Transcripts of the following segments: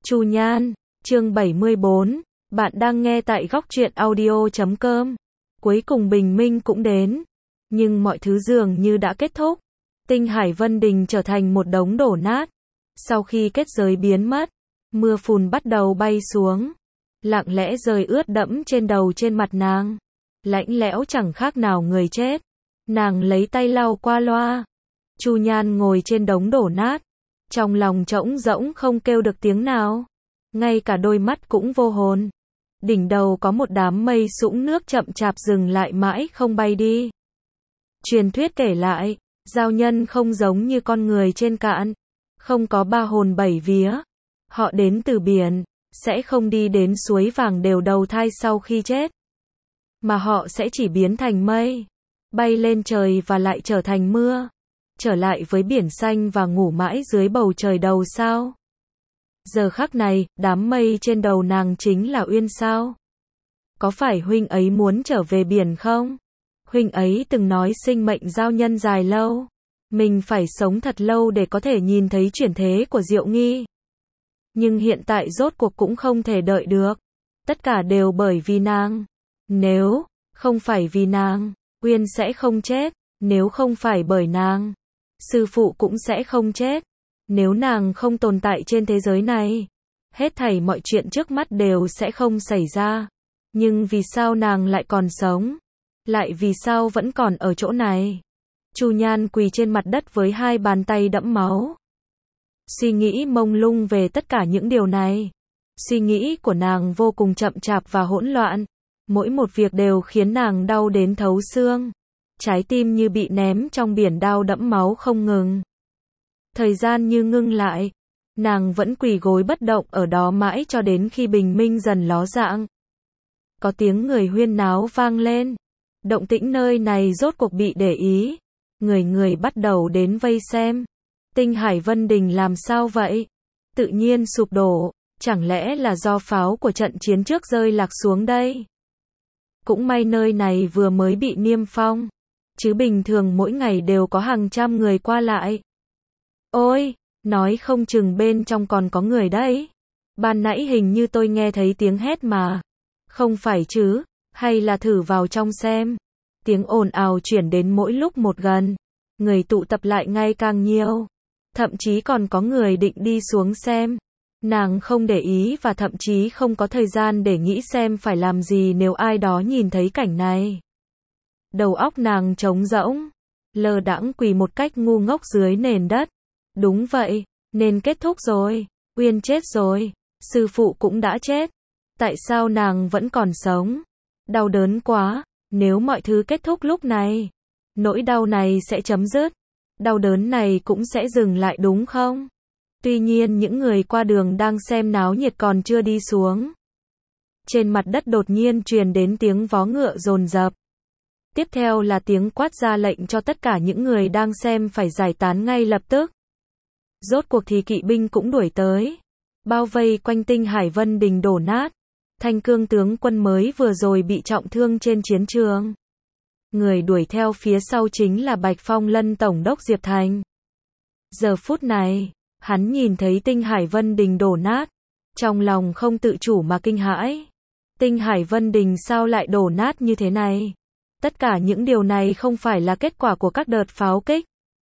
Chu Nhan, chương 74, bạn đang nghe tại góc truyện audio.com. Cuối cùng bình minh cũng đến, nhưng mọi thứ dường như đã kết thúc. Tinh Hải Vân Đình trở thành một đống đổ nát. Sau khi kết giới biến mất, mưa phùn bắt đầu bay xuống, lặng lẽ rơi ướt đẫm trên đầu trên mặt nàng. Lạnh lẽo chẳng khác nào người chết. Nàng lấy tay lau qua loa. Chu Nhan ngồi trên đống đổ nát, trong lòng trống rỗng không kêu được tiếng nào, ngay cả đôi mắt cũng vô hồn. Đỉnh đầu có một đám mây sũng nước chậm chạp dừng lại mãi không bay đi. Truyền thuyết kể lại, giao nhân không giống như con người trên cạn, không có ba hồn bảy vía. Họ đến từ biển, sẽ không đi đến suối vàng đều đầu thai sau khi chết, mà họ sẽ chỉ biến thành mây, bay lên trời và lại trở thành mưa, trở lại với biển xanh và ngủ mãi dưới bầu trời đầu sao. Giờ khắc này, đám mây trên đầu nàng chính là Uyên sao? Có phải huynh ấy muốn trở về biển không? Huynh ấy từng nói sinh mệnh giao nhân dài lâu, mình phải sống thật lâu để có thể nhìn thấy chuyển thế của Diệu Nghi. Nhưng hiện tại rốt cuộc cũng không thể đợi được. Tất cả đều bởi vì nàng. Nếu không phải vì nàng, Uyên sẽ không chết. Nếu không phải bởi nàng, sư phụ cũng sẽ không chết. Nếu nàng không tồn tại trên thế giới này, hết thảy mọi chuyện trước mắt đều sẽ không xảy ra. Nhưng vì sao nàng lại còn sống? Lại vì sao vẫn còn ở chỗ này? Chu Nhan quỳ trên mặt đất với hai bàn tay đẫm máu. Suy nghĩ mông lung về tất cả những điều này. Suy nghĩ của nàng vô cùng chậm chạp và hỗn loạn. Mỗi một việc đều khiến nàng đau đến thấu xương. Trái tim như bị ném trong biển đau đẫm máu không ngừng. Thời gian như ngưng lại. Nàng vẫn quỳ gối bất động ở đó mãi cho đến khi bình minh dần ló dạng. Có tiếng người huyên náo vang lên. Động tĩnh nơi này rốt cuộc bị để ý. Người bắt đầu đến vây xem. Tinh Hải Vân Đình làm sao vậy? Tự nhiên sụp đổ. Chẳng lẽ là do pháo của trận chiến trước rơi lạc xuống đây? Cũng may nơi này vừa mới bị niêm phong, chứ bình thường mỗi ngày đều có hàng trăm người qua lại. Ôi, nói không chừng bên trong còn có người đấy. Ban nãy hình như tôi nghe thấy tiếng hét mà. Không phải chứ, hay là thử vào trong xem. Tiếng ồn ào chuyển đến mỗi lúc một gần. Người tụ tập lại ngày càng nhiều. Thậm chí còn có người định đi xuống xem. Nàng không để ý và thậm chí không có thời gian để nghĩ xem phải làm gì nếu ai đó nhìn thấy cảnh này. Đầu óc nàng trống rỗng, lơ đãng quỳ một cách ngu ngốc dưới nền đất. Đúng vậy, nên kết thúc rồi. Uyên chết rồi, sư phụ cũng đã chết. Tại sao nàng vẫn còn sống? Đau đớn quá, nếu mọi thứ kết thúc lúc này, nỗi đau này sẽ chấm dứt. Đau đớn này cũng sẽ dừng lại đúng không? Tuy nhiên những người qua đường đang xem náo nhiệt còn chưa đi xuống. Trên mặt đất đột nhiên truyền đến tiếng vó ngựa dồn dập. Tiếp theo là tiếng quát ra lệnh cho tất cả những người đang xem phải giải tán ngay lập tức. Rốt cuộc thì kỵ binh cũng đuổi tới, bao vây quanh Tinh Hải Vân Đình đổ nát. Thanh Cương tướng quân mới vừa rồi bị trọng thương trên chiến trường. Người đuổi theo phía sau chính là Bạch Phong Lân tổng đốc Diệp Thành. Giờ phút này, hắn nhìn thấy Tinh Hải Vân Đình đổ nát, trong lòng không tự chủ mà kinh hãi. Tinh Hải Vân Đình sao lại đổ nát như thế này? Tất cả những điều này không phải là kết quả của các đợt pháo kích,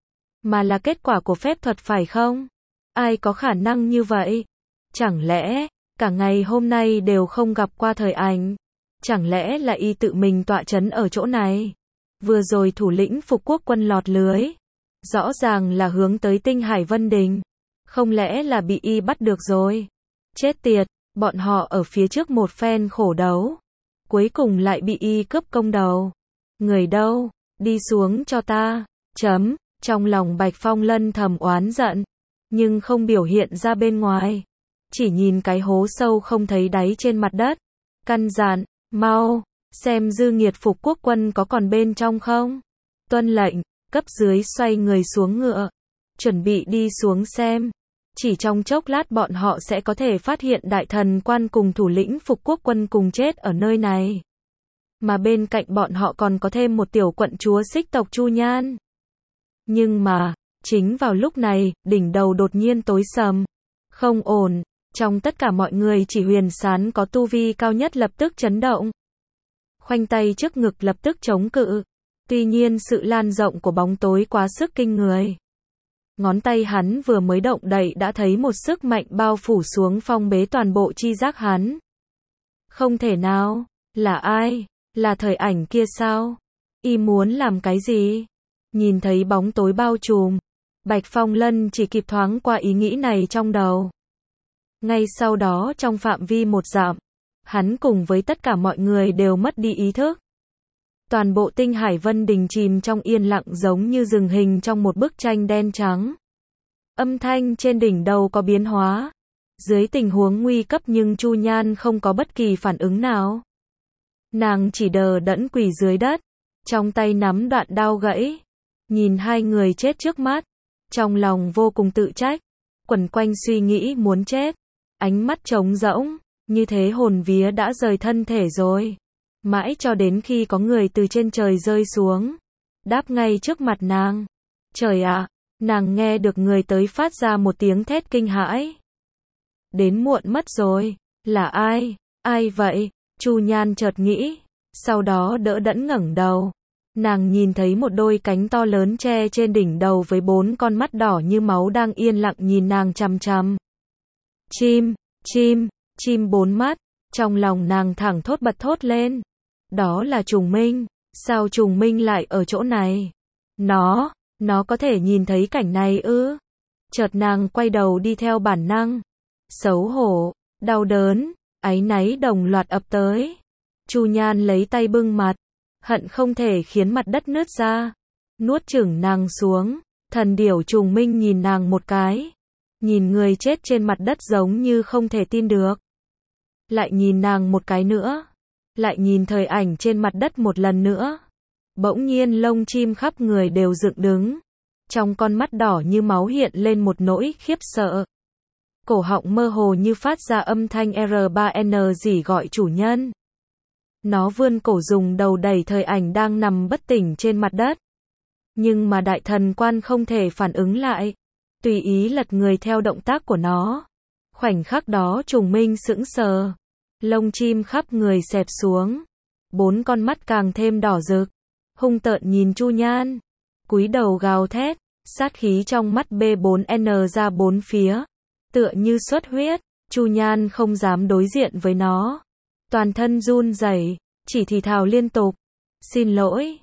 mà là kết quả của phép thuật phải không? Ai có khả năng như vậy? Chẳng lẽ, cả ngày hôm nay đều không gặp qua thời ảnh? Chẳng lẽ là y tự mình tọa trấn ở chỗ này? Vừa rồi thủ lĩnh phục quốc quân lọt lưới, rõ ràng là hướng tới Tinh Hải Vân Đình. Không lẽ là bị y bắt được rồi? Chết tiệt, bọn họ ở phía trước một phen khổ đấu, cuối cùng lại bị y cướp công đầu. Người đâu? Đi xuống cho ta. Trong lòng Bạch Phong Lân thầm oán giận, nhưng không biểu hiện ra bên ngoài. Chỉ nhìn cái hố sâu không thấy đáy trên mặt đất. Căn dặn, mau, xem dư nghiệt phục quốc quân có còn bên trong không? Tuân lệnh, cấp dưới xoay người xuống ngựa, chuẩn bị đi xuống xem. Chỉ trong chốc lát bọn họ sẽ có thể phát hiện đại thần quan cùng thủ lĩnh phục quốc quân cùng chết ở nơi này. Mà bên cạnh bọn họ còn có thêm một tiểu quận chúa xích tộc Chu Nhan. Nhưng mà, chính vào lúc này, đỉnh đầu đột nhiên tối sầm. Không ổn, Trong tất cả mọi người chỉ Huyền Sán có tu vi cao nhất lập tức chấn động. Khoanh tay trước ngực lập tức chống cự. Tuy nhiên sự lan rộng của bóng tối quá sức kinh người. Ngón tay hắn vừa mới động đậy đã thấy một sức mạnh bao phủ xuống phong bế toàn bộ chi giác hắn. Không thể nào, là ai? Là thời ảnh kia sao? Y muốn làm cái gì? Nhìn thấy bóng tối bao trùm, Bạch Phong Lân chỉ kịp thoáng qua ý nghĩ này trong đầu. Ngay sau đó trong phạm vi 1 dặm, hắn cùng với tất cả mọi người đều mất đi ý thức. Toàn bộ Tinh Hải Vân Đình chìm trong yên lặng giống như rừng hình trong một bức tranh đen trắng. Âm thanh trên đỉnh đầu có biến hóa. Dưới tình huống nguy cấp nhưng Chu Nhan không có bất kỳ phản ứng nào. Nàng chỉ đờ đẫn quỳ dưới đất, trong tay nắm đoạn đao gãy. Nhìn hai người chết trước mắt, trong lòng vô cùng tự trách, quẩn quanh suy nghĩ muốn chết. Ánh mắt trống rỗng, như thế hồn vía đã rời thân thể rồi. Mãi cho đến khi có người từ trên trời rơi xuống, đáp ngay trước mặt nàng. Trời ạ, nàng nghe được người tới phát ra một tiếng thét kinh hãi. Đến muộn mất rồi, là ai? Ai vậy? Chu Nhan chợt nghĩ, sau đó đỡ đẫn ngẩng đầu. Nàng nhìn thấy một đôi cánh to lớn che trên đỉnh đầu với 4 con mắt đỏ như máu đang yên lặng nhìn nàng chằm chằm. Chim 4 mắt, trong lòng nàng thẳng bật thốt lên. Đó là Trùng Minh, sao Trùng Minh lại ở chỗ này? Nó có thể nhìn thấy cảnh này ư? Chợt nàng quay đầu đi theo bản năng. Xấu hổ, đau đớn, áy náy đồng loạt ập tới. Chu Nhan lấy tay bưng mặt, hận không thể khiến mặt đất nứt ra. Nuốt chửng nàng xuống, thần điểu Trùng Minh nhìn nàng một cái. Nhìn người chết trên mặt đất giống như không thể tin được. Lại nhìn nàng một cái nữa. Lại nhìn thời ảnh trên mặt đất một lần nữa. Bỗng nhiên lông chim khắp người đều dựng đứng. Trong con mắt đỏ như máu hiện lên một nỗi khiếp sợ. Cổ họng mơ hồ như phát ra âm thanh R3N rỉ gọi chủ nhân. Nó vươn cổ dùng đầu đẩy thời ảnh đang nằm bất tỉnh trên mặt đất. Nhưng mà đại thần quan không thể phản ứng lại. Tùy ý lật người theo động tác của nó. Khoảnh khắc đó Trùng Minh sững sờ. Lông chim khắp người xẹp xuống. 4 con mắt càng thêm đỏ rực. Hung tợn nhìn Chu Nhan. Cúi đầu gào thét. Sát khí trong mắt B4N ra 4 phía. Tựa như xuất huyết. Chu Nhan không dám đối diện với nó. Toàn thân run rẩy, chỉ thì thào liên tục. Xin lỗi.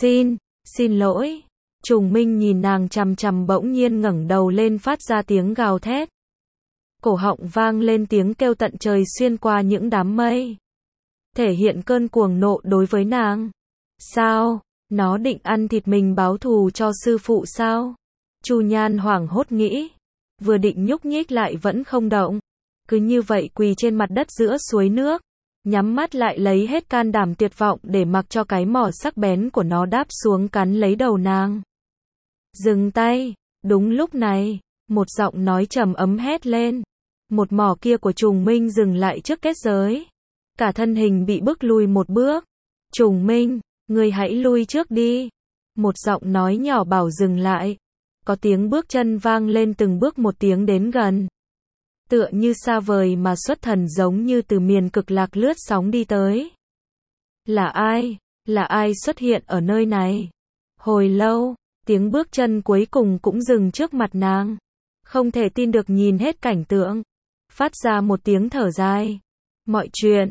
Xin lỗi. Trùng Minh nhìn nàng chằm chằm bỗng nhiên ngẩng đầu lên phát ra tiếng gào thét. Cổ họng vang lên tiếng kêu tận trời xuyên qua những đám mây. Thể hiện cơn cuồng nộ đối với nàng. Sao? Nó định ăn thịt mình báo thù cho sư phụ sao? Chu Nhan hoảng hốt nghĩ. Vừa định nhúc nhích lại vẫn không động. Cứ như vậy quỳ trên mặt đất giữa suối nước. Nhắm mắt lại lấy hết can đảm tuyệt vọng để mặc cho cái mỏ sắc bén của nó đáp xuống cắn lấy đầu nàng. Dừng tay. Đúng lúc này, một giọng nói trầm ấm hét lên. Một mỏ kia của Trùng Minh dừng lại trước kết giới. Cả thân hình bị bước lùi một bước. Trùng Minh, ngươi hãy lui trước đi. Một giọng nói nhỏ bảo dừng lại. Có tiếng bước chân vang lên từng bước một tiếng đến gần. Tựa như xa vời mà xuất thần giống như từ miền cực lạc lướt sóng đi tới. Là ai? Là ai xuất hiện ở nơi này? Hồi lâu, tiếng bước chân cuối cùng cũng dừng trước mặt nàng. Không thể tin được nhìn hết cảnh tượng. Phát ra một tiếng thở dài. Mọi chuyện,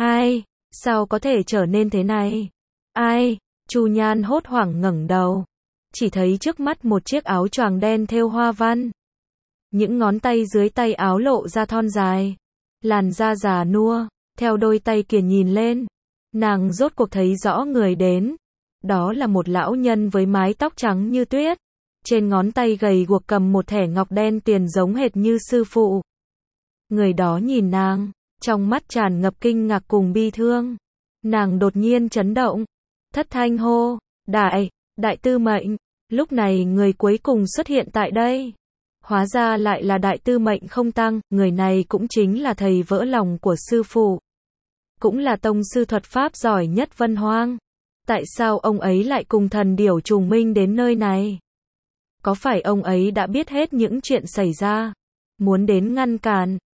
sao có thể trở nên thế này? Ai? Chu Nhan hốt hoảng ngẩng đầu. Chỉ thấy trước mắt một chiếc áo choàng đen thêu hoa văn. Những ngón tay dưới tay áo lộ ra thon dài. Làn da già nua, theo đôi tay kia nhìn lên. Nàng rốt cuộc thấy rõ người đến. Đó là một lão nhân với mái tóc trắng như tuyết. Trên ngón tay gầy guộc cầm một thẻ ngọc đen tiền giống hệt như sư phụ. Người đó nhìn nàng, trong mắt tràn ngập kinh ngạc cùng bi thương. Nàng đột nhiên chấn động. Thất thanh hô, đại tư mệnh. Lúc này người cuối cùng xuất hiện tại đây. Hóa ra lại là đại tư mệnh Không Tăng, người này cũng chính là thầy vỡ lòng của sư phụ. Cũng là tông sư thuật pháp giỏi nhất Vân Hoang. Tại sao ông ấy lại cùng thần điểu Trùng Minh đến nơi này? Có phải ông ấy đã biết hết những chuyện xảy ra? Muốn đến ngăn cản,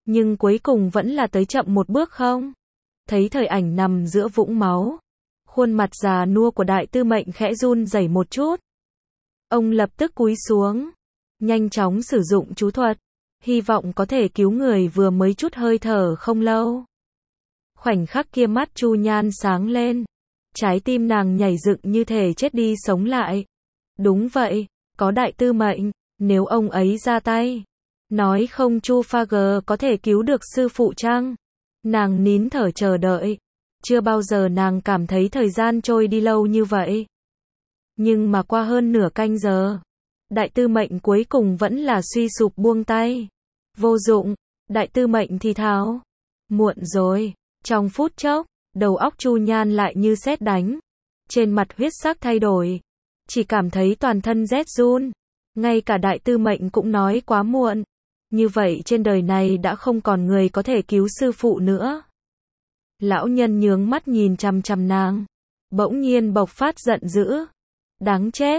Nhưng cuối cùng vẫn là tới chậm một bước không? Thấy Thời Ảnh nằm giữa vũng máu, khuôn mặt già nua của Đại Tư Mệnh khẽ run rẩy một chút. Ông lập tức cúi xuống, nhanh chóng sử dụng chú thuật, hy vọng có thể cứu người vừa mới chút hơi thở không lâu. Khoảnh khắc kia mắt Chu Nhan sáng lên, trái tim nàng nhảy dựng như thể chết đi sống lại. Đúng vậy, có Đại Tư Mệnh, nếu ông ấy ra tay, nói không Chu Pha G có thể cứu được sư phụ chăng? Nàng nín thở chờ đợi, chưa bao giờ nàng cảm thấy thời gian trôi đi lâu như vậy. Nhưng mà qua hơn nửa canh giờ, Đại Tư Mệnh cuối cùng vẫn là suy sụp buông tay. Vô dụng, Đại Tư Mệnh thì thào. Muộn rồi, trong phút chốc, đầu óc Chu Nhan lại như sét đánh. Trên mặt huyết sắc thay đổi, chỉ cảm thấy toàn thân rét run. Ngay cả Đại Tư Mệnh cũng nói quá muộn. Như vậy trên đời này đã không còn người có thể cứu sư phụ nữa. Lão nhân nhướng mắt nhìn chằm chằm nàng, bỗng nhiên bộc phát giận dữ. Đáng chết,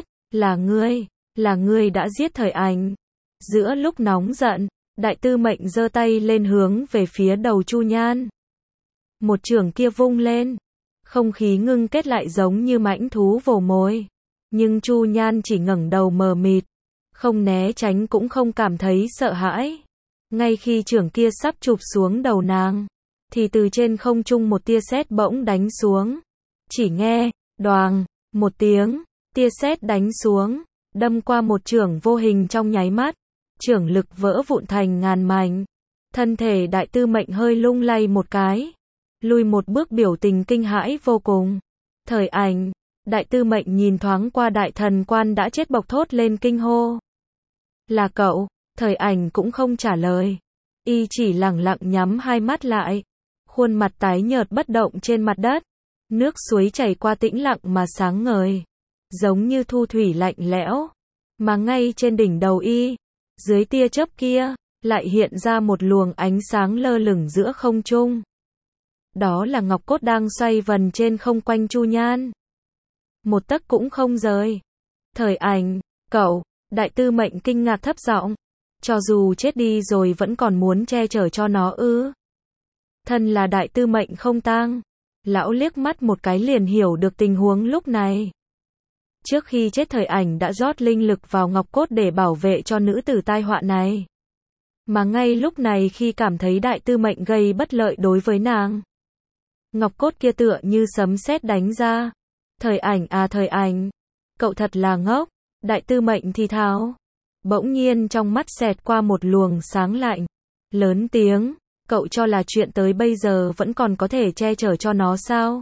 là ngươi đã giết Thời Ảnh. Giữa lúc nóng giận, Đại Tư Mệnh giơ tay lên hướng về phía đầu Chu Nhan. Một chưởng kia vung lên, không khí ngưng kết lại giống như mãnh thú vồ mồi. Nhưng Chu Nhan chỉ ngẩng đầu mờ mịt, không né tránh cũng không cảm thấy sợ hãi. Ngay khi chưởng kia sắp chụp xuống đầu nàng, thì từ trên không trung một tia sét bỗng đánh xuống. Chỉ nghe, đoàng, một tiếng, tia sét đánh xuống, đâm qua một chưởng vô hình trong nháy mắt. Chưởng lực vỡ vụn thành ngàn mảnh. Thân thể Đại Tư Mệnh hơi lung lay một cái, lùi một bước biểu tình kinh hãi vô cùng. Thời Ảnh, Đại Tư Mệnh nhìn thoáng qua Đại Thần Quan đã chết bộc thốt lên kinh hô. Là cậu? Thời Ảnh cũng không trả lời. Y chỉ lẳng lặng nhắm hai mắt lại. Khuôn mặt tái nhợt bất động trên mặt đất. Nước suối chảy qua tĩnh lặng mà sáng ngời, giống như thu thủy lạnh lẽo. Mà ngay trên đỉnh đầu y, dưới tia chớp kia, lại hiện ra một luồng ánh sáng lơ lửng giữa không trung. Đó là ngọc cốt đang xoay vần trên không quanh Chu Nhan. Một tấc cũng không rời. Thời Ảnh, cậu, Đại Tư Mệnh kinh ngạc thấp giọng. Cho dù chết đi rồi vẫn còn muốn che chở cho nó ư? Thân là Đại Tư Mệnh không tang. Lão liếc mắt một cái liền hiểu được tình huống lúc này. Trước khi chết Thời Ảnh đã rót linh lực vào ngọc cốt để bảo vệ cho nữ tử tai họa này. Mà ngay lúc này khi cảm thấy Đại Tư Mệnh gây bất lợi đối với nàng, ngọc cốt kia tựa như sấm sét đánh ra. Thời Ảnh à, Thời Ảnh, cậu thật là ngốc. Đại Tư Mệnh thì thào. Bỗng nhiên trong mắt xẹt qua một luồng sáng lạnh. Lớn tiếng, cậu cho là chuyện tới bây giờ vẫn còn có thể che chở cho nó sao?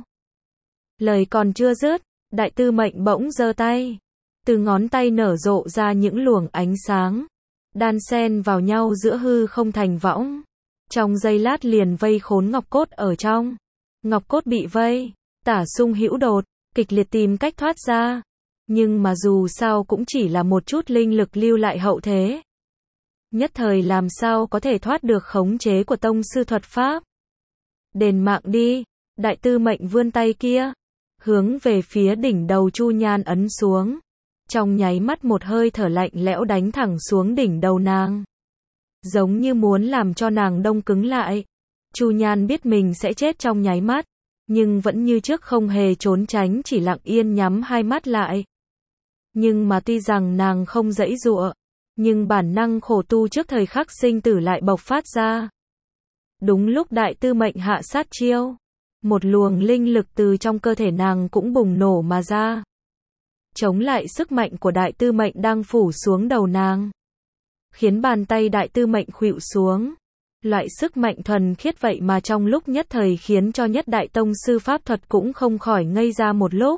Lời còn chưa dứt, Đại Tư Mệnh bỗng giơ tay. Từ ngón tay nở rộ ra những luồng ánh sáng, đan xen vào nhau giữa hư không thành võng. Trong giây lát liền vây khốn ngọc cốt ở trong. Ngọc cốt bị vây, tả sung hữu đột, kịch liệt tìm cách thoát ra. Nhưng mà dù sao cũng chỉ là một chút linh lực lưu lại hậu thế. Nhất thời làm sao có thể thoát được khống chế của tông sư thuật pháp. Đền mạng đi. Đại Tư Mệnh vươn tay kia, hướng về phía đỉnh đầu Chu Nhan ấn xuống. Trong nháy mắt một hơi thở lạnh lẽo đánh thẳng xuống đỉnh đầu nàng, giống như muốn làm cho nàng đông cứng lại. Chu Nhan biết mình sẽ chết trong nháy mắt, nhưng vẫn như trước không hề trốn tránh, chỉ lặng yên nhắm hai mắt lại. Nhưng mà tuy rằng nàng không giãy giụa, nhưng bản năng khổ tu trước thời khắc sinh tử lại bộc phát ra. Đúng lúc Đại Tư Mệnh hạ sát chiêu, một luồng linh lực từ trong cơ thể nàng cũng bùng nổ mà ra, chống lại sức mạnh của Đại Tư Mệnh đang phủ xuống đầu nàng, khiến bàn tay Đại Tư Mệnh khuỵu xuống. Loại sức mạnh thuần khiết vậy mà trong lúc nhất thời khiến cho nhất đại tông sư pháp thuật cũng không khỏi ngây ra một lúc.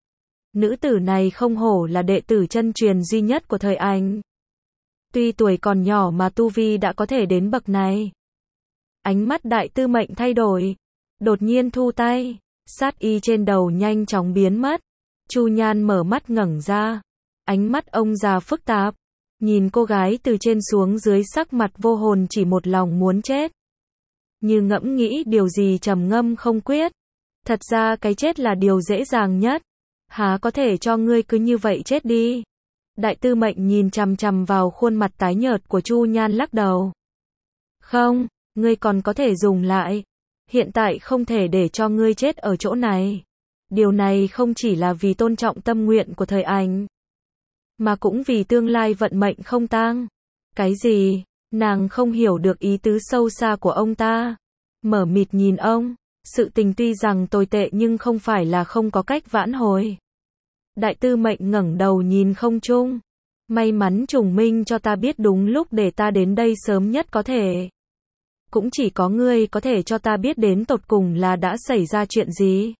Nữ tử này không hổ là đệ tử chân truyền duy nhất của Thời Ảnh. Tuy tuổi còn nhỏ mà tu vi đã có thể đến bậc này. Ánh mắt Đại Tư Mệnh thay đổi, đột nhiên thu tay, sát y trên đầu nhanh chóng biến mất. Chu Nhan mở mắt ngẩng ra, ánh mắt ông già phức tạp, nhìn cô gái từ trên xuống dưới, sắc mặt vô hồn, chỉ một lòng muốn chết. Như ngẫm nghĩ điều gì trầm ngâm không quyết. Thật ra cái chết là điều dễ dàng nhất. Há có thể cho ngươi cứ như vậy chết đi. Đại Tư Mệnh nhìn chằm chằm vào khuôn mặt tái nhợt của Chu Nhan lắc đầu. Không, ngươi còn có thể dùng lại. Hiện tại không thể để cho ngươi chết ở chỗ này. Điều này không chỉ là vì tôn trọng tâm nguyện của thời ảnh, mà cũng vì tương lai vận mệnh không tang. Cái gì? Nàng không hiểu được ý tứ sâu xa của ông ta. Mở mịt nhìn ông. Sự tình tuy rằng tồi tệ nhưng không phải là không có cách vãn hồi. Đại tư mệnh ngẩng đầu nhìn không trung. May mắn trùng minh cho ta biết đúng lúc để ta đến đây sớm nhất có thể. Cũng chỉ có ngươi có thể cho ta biết đến tột cùng là đã xảy ra chuyện gì.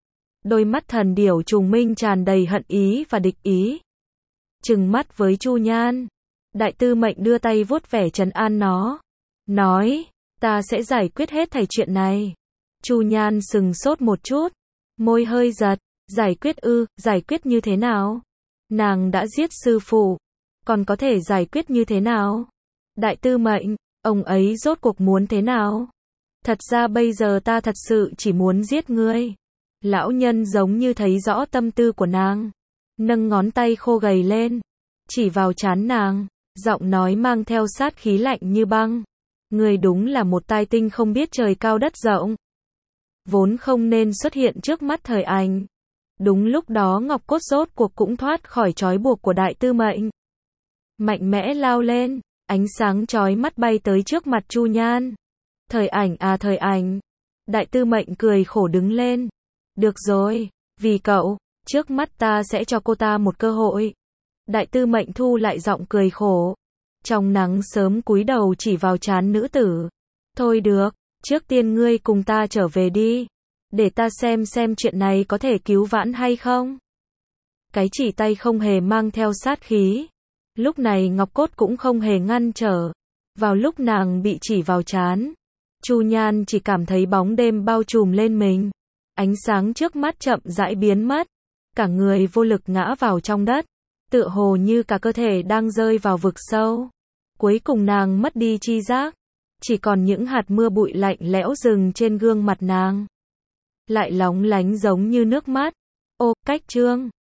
Đôi mắt thần điểu trùng minh tràn đầy hận ý và địch ý. Trừng mắt với Chu Nhan. Đại tư mệnh đưa tay vuốt vẻ trấn an nó. Nói, ta sẽ giải quyết hết thảy chuyện này. Chu Nhan sừng sốt một chút. Môi hơi giật. Giải quyết ư, giải quyết như thế nào? Nàng đã giết sư phụ. Còn có thể giải quyết như thế nào? Đại tư mệnh, ông ấy rốt cuộc muốn thế nào? Thật ra bây giờ ta thật sự chỉ muốn giết ngươi. Lão nhân giống như thấy rõ tâm tư của nàng. Nâng ngón tay khô gầy lên. Chỉ vào trán nàng. Giọng nói mang theo sát khí lạnh như băng. Ngươi đúng là một tai tinh không biết trời cao đất rộng. Vốn không nên xuất hiện trước mắt thời ảnh. Đúng lúc đó Ngọc Cốt rốt cuộc cũng thoát khỏi trói buộc của đại tư mệnh. Mạnh mẽ lao lên. Ánh sáng chói mắt bay tới trước mặt Chu Nhan. Thời ảnh à thời ảnh. Đại tư mệnh cười khổ đứng lên. Được rồi, vì cậu, trước mắt ta sẽ cho cô ta một cơ hội. Đại tư mệnh thu lại giọng cười khổ. Trong nắng sớm cúi đầu chỉ vào trán nữ tử. Thôi được, trước tiên ngươi cùng ta trở về đi. Để ta xem chuyện này có thể cứu vãn hay không. Cái chỉ tay không hề mang theo sát khí. Lúc này Ngọc Cốt cũng không hề ngăn trở. Vào lúc nàng bị chỉ vào trán, Chu Nhan chỉ cảm thấy bóng đêm bao trùm lên mình. Ánh sáng trước mắt chậm rãi biến mất. Cả người vô lực ngã vào trong đất. Tựa hồ như cả cơ thể đang rơi vào vực sâu. Cuối cùng nàng mất đi tri giác. Chỉ còn những hạt mưa bụi lạnh lẽo rừng trên gương mặt nàng. Lại lóng lánh giống như nước mắt. Ô, cách chương.